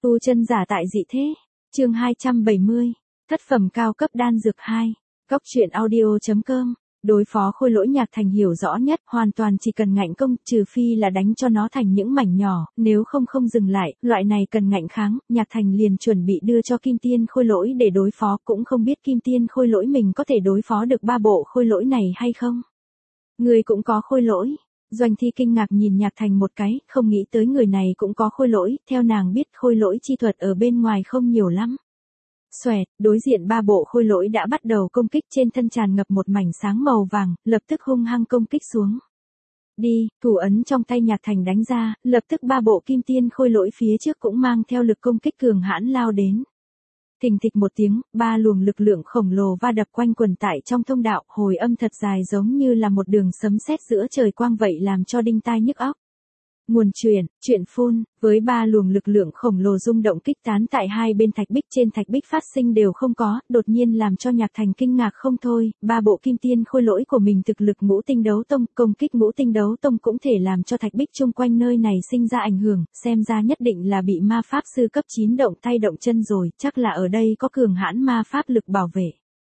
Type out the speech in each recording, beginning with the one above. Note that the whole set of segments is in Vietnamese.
Tu chân giả tại dị thế. Chương 270. Thất phẩm cao cấp đan dược 2. Cốc truyện audio.com. Đối phó khôi lỗi Nhạc Thành hiểu rõ nhất, hoàn toàn chỉ cần ngạnh công, trừ phi là đánh cho nó thành những mảnh nhỏ, nếu không dừng lại, loại này cần ngạnh kháng, Nhạc Thành liền chuẩn bị đưa cho Kim Tiên khôi lỗi để đối phó, cũng không biết Kim Tiên khôi lỗi mình có thể đối phó được ba bộ khôi lỗi này hay không. Người cũng có khôi lỗi. Doanh Thi kinh ngạc nhìn Nhạc Thành một cái, không nghĩ tới người này cũng có khôi lỗi, theo nàng biết khôi lỗi chi thuật ở bên ngoài không nhiều lắm. Xoẹt, đối diện ba bộ khôi lỗi đã bắt đầu công kích, trên thân tràn ngập một mảnh sáng màu vàng, lập tức hung hăng công kích xuống. Đi, thủ ấn trong tay Nhạc Thành đánh ra, lập tức ba bộ Kim Tiên khôi lỗi phía trước cũng mang theo lực công kích cường hãn lao đến. Thình thịch một tiếng, ba luồng lực lượng khổng lồ va đập quanh quần tại trong thông đạo, hồi âm thật dài giống như là một đường sấm sét giữa trời quang vậy, làm cho đinh tai nhức óc. Nguồn chuyện phun, với ba luồng lực lượng khổng lồ rung động kích tán tại hai bên thạch bích, trên thạch bích phát sinh đều không có, đột nhiên làm cho Nhạc Thành kinh ngạc không thôi, ba bộ Kim Tiên khôi lỗi của mình thực lực ngũ tinh đấu tông, công kích ngũ tinh đấu tông cũng thể làm cho thạch bích chung quanh nơi này sinh ra ảnh hưởng, xem ra nhất định là bị ma pháp sư cấp 9 động tay động chân rồi, chắc là ở đây có cường hãn ma pháp lực bảo vệ.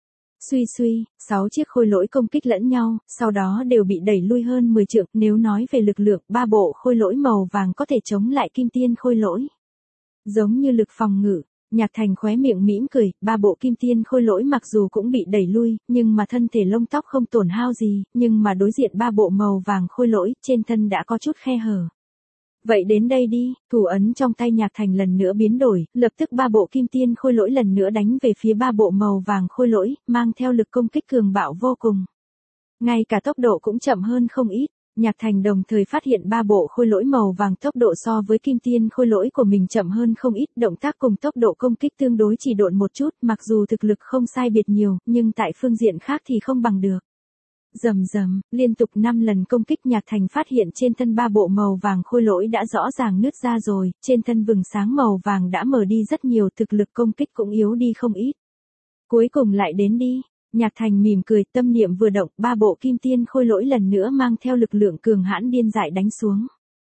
Suy suy, 6 chiếc khôi lỗi công kích lẫn nhau, sau đó đều bị đẩy lui hơn 10 trượng, nếu nói về lực lượng, ba bộ khôi lỗi màu vàng có thể chống lại Kim Tiên khôi lỗi. Giống như lực phòng ngự, Nhạc Thành khóe miệng mỉm cười, ba bộ Kim Tiên khôi lỗi mặc dù cũng bị đẩy lui, nhưng mà thân thể lông tóc không tổn hao gì, nhưng mà đối diện ba bộ màu vàng khôi lỗi, trên thân đã có chút khe hở. Vậy đến đây đi, thủ ấn trong tay Nhạc Thành lần nữa biến đổi, lập tức ba bộ Kim Tiên khôi lỗi lần nữa đánh về phía ba bộ màu vàng khôi lỗi, mang theo lực công kích cường bạo vô cùng. Ngay cả tốc độ cũng chậm hơn không ít, Nhạc Thành đồng thời phát hiện ba bộ khôi lỗi màu vàng tốc độ so với Kim Tiên khôi lỗi của mình chậm hơn không ít, động tác cùng tốc độ công kích tương đối chỉ độn một chút, mặc dù thực lực không sai biệt nhiều, nhưng tại phương diện khác thì không bằng được. Rầm rầm, liên tục 5 lần công kích, Nhạc Thành phát hiện trên thân ba bộ màu vàng khôi lỗi đã rõ ràng nứt ra rồi, trên thân vầng sáng màu vàng đã mờ đi rất nhiều, thực lực công kích cũng yếu đi không ít. Cuối cùng lại đến đi, Nhạc Thành mỉm cười, tâm niệm vừa động, ba bộ Kim Tiên khôi lỗi lần nữa mang theo lực lượng cường hãn điên dại đánh xuống.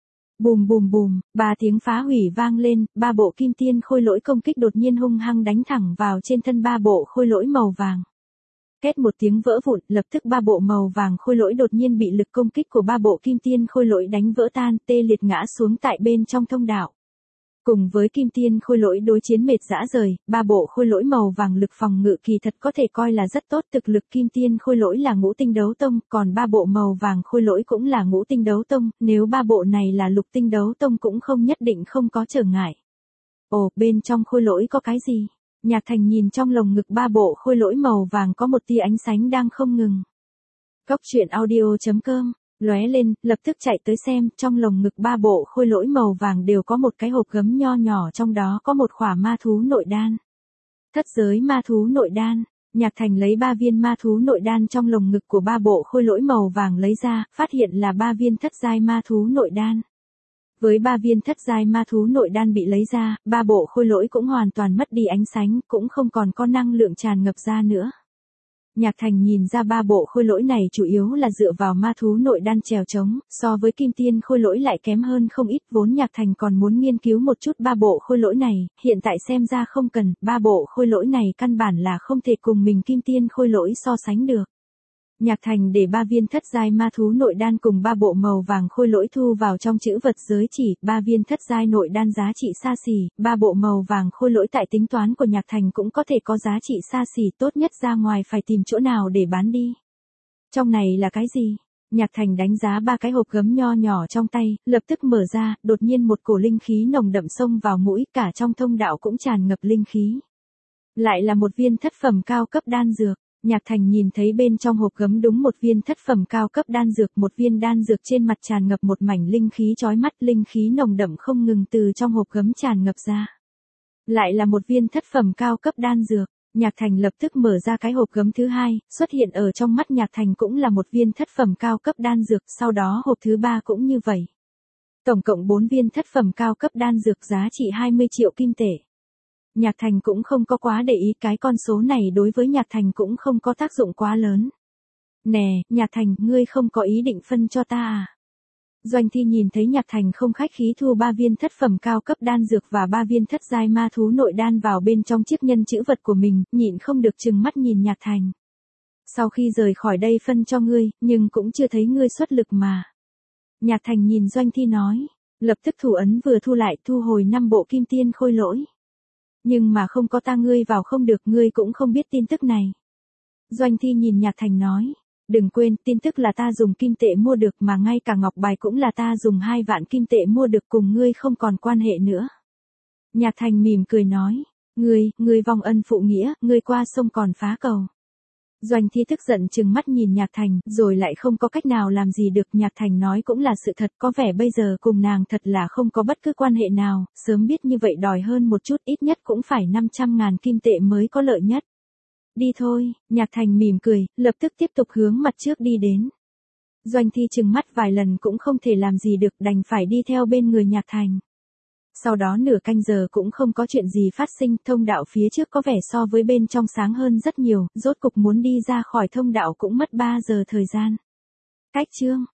Bùm bùm bùm, ba tiếng phá hủy vang lên, ba bộ Kim Tiên khôi lỗi công kích đột nhiên hung hăng đánh thẳng vào trên thân ba bộ khôi lỗi màu vàng. Két một tiếng vỡ vụn, lập tức ba bộ màu vàng khôi lỗi đột nhiên bị lực công kích của ba bộ Kim Tiên khôi lỗi đánh vỡ tan, tê liệt ngã xuống tại bên trong thông đạo. Cùng với Kim Tiên khôi lỗi đối chiến mệt rã rời, ba bộ khôi lỗi màu vàng lực phòng ngự kỳ thật có thể coi là rất tốt, thực lực Kim Tiên khôi lỗi là ngũ tinh đấu tông, còn ba bộ màu vàng khôi lỗi cũng là ngũ tinh đấu tông, nếu ba bộ này là lục tinh đấu tông cũng không nhất định không có trở ngại. Ồ, bên trong khôi lỗi có cái gì? Nhạc Thành nhìn trong lồng ngực ba bộ khôi lỗi màu vàng có một tia ánh sáng đang không ngừng. Cốc truyện audio.com, lóe lên, lập tức chạy tới xem, trong lồng ngực ba bộ khôi lỗi màu vàng đều có một cái hộp gấm nho nhỏ, trong đó có một khỏa ma thú nội đan. Thất giới ma thú nội đan, Nhạc Thành lấy 3 viên ma thú nội đan trong lồng ngực của ba bộ khôi lỗi màu vàng lấy ra, phát hiện là 3 viên thất giai ma thú nội đan. Với 3 viên thất giai ma thú nội đan bị lấy ra, ba bộ khôi lỗi cũng hoàn toàn mất đi ánh sáng, cũng không còn có năng lượng tràn ngập ra nữa. Nhạc Thành nhìn ra ba bộ khôi lỗi này chủ yếu là dựa vào ma thú nội đan trèo trống, so với Kim Tiên khôi lỗi lại kém hơn không ít, vốn Nhạc Thành còn muốn nghiên cứu một chút ba bộ khôi lỗi này, hiện tại xem ra không cần, ba bộ khôi lỗi này căn bản là không thể cùng mình Kim Tiên khôi lỗi so sánh được. Nhạc Thành để 3 viên thất giai ma thú nội đan cùng ba bộ màu vàng khôi lỗi thu vào trong chữ vật giới chỉ, 3 viên thất giai nội đan giá trị xa xỉ, ba bộ màu vàng khôi lỗi tại tính toán của Nhạc Thành cũng có thể có giá trị xa xỉ, tốt nhất ra ngoài phải tìm chỗ nào để bán đi. Trong này là cái gì? Nhạc Thành đánh giá 3 cái hộp gấm nho nhỏ trong tay, lập tức mở ra, đột nhiên một cổ linh khí nồng đậm xông vào mũi, cả trong thông đạo cũng tràn ngập linh khí. Lại là một viên thất phẩm cao cấp đan dược. Nhạc Thành nhìn thấy bên trong hộp gấm đúng một viên thất phẩm cao cấp đan dược, một viên đan dược trên mặt tràn ngập một mảnh linh khí chói mắt, linh khí nồng đậm không ngừng từ trong hộp gấm tràn ngập ra. Lại là một viên thất phẩm cao cấp đan dược, Nhạc Thành lập tức mở ra cái hộp gấm thứ hai, xuất hiện ở trong mắt Nhạc Thành cũng là một viên thất phẩm cao cấp đan dược, sau đó hộp thứ 3 cũng như vậy. Tổng cộng 4 viên thất phẩm cao cấp đan dược giá trị 20 triệu kim tệ. Nhạc Thành cũng không có quá để ý, cái con số này đối với Nhạc Thành cũng không có tác dụng quá lớn. Nè, Nhạc Thành, ngươi không có ý định phân cho ta à? Doanh Thi nhìn thấy Nhạc Thành không khách khí thu 3 viên thất phẩm cao cấp đan dược và 3 viên thất giai ma thú nội đan vào bên trong chiếc nhân chữ vật của mình, nhịn không được trừng mắt nhìn Nhạc Thành. Sau khi rời khỏi đây phân cho ngươi, nhưng cũng chưa thấy ngươi xuất lực mà. Nhạc Thành nhìn Doanh Thi nói, lập tức thủ ấn vừa thu lại thu hồi 5 bộ kim tiên khôi lỗi. Nhưng mà không có ta ngươi vào không được, ngươi cũng không biết tin tức này. Doanh Thi nhìn Nhạc Thành nói, đừng quên, tin tức là ta dùng kim tệ mua được mà ngay cả ngọc bài cũng là ta dùng 2 vạn kim tệ mua được, cùng ngươi không còn quan hệ nữa. Nhạc Thành mỉm cười nói, ngươi vong ân phụ nghĩa, ngươi qua sông còn phá cầu. Doanh Thi tức giận trừng mắt nhìn Nhạc Thành, rồi lại không có cách nào làm gì được. Nhạc Thành nói cũng là sự thật, có vẻ bây giờ cùng nàng thật là không có bất cứ quan hệ nào, sớm biết như vậy đòi hơn một chút, ít nhất cũng phải 500.000 kim tệ mới có lợi nhất. Đi thôi, Nhạc Thành mỉm cười, lập tức tiếp tục hướng mặt trước đi đến. Doanh Thi trừng mắt vài lần cũng không thể làm gì được, đành phải đi theo bên người Nhạc Thành. Sau đó nửa canh giờ cũng không có chuyện gì phát sinh, thông đạo phía trước có vẻ so với bên trong sáng hơn rất nhiều, rốt cục muốn đi ra khỏi thông đạo cũng mất 3 giờ thời gian. Cách chương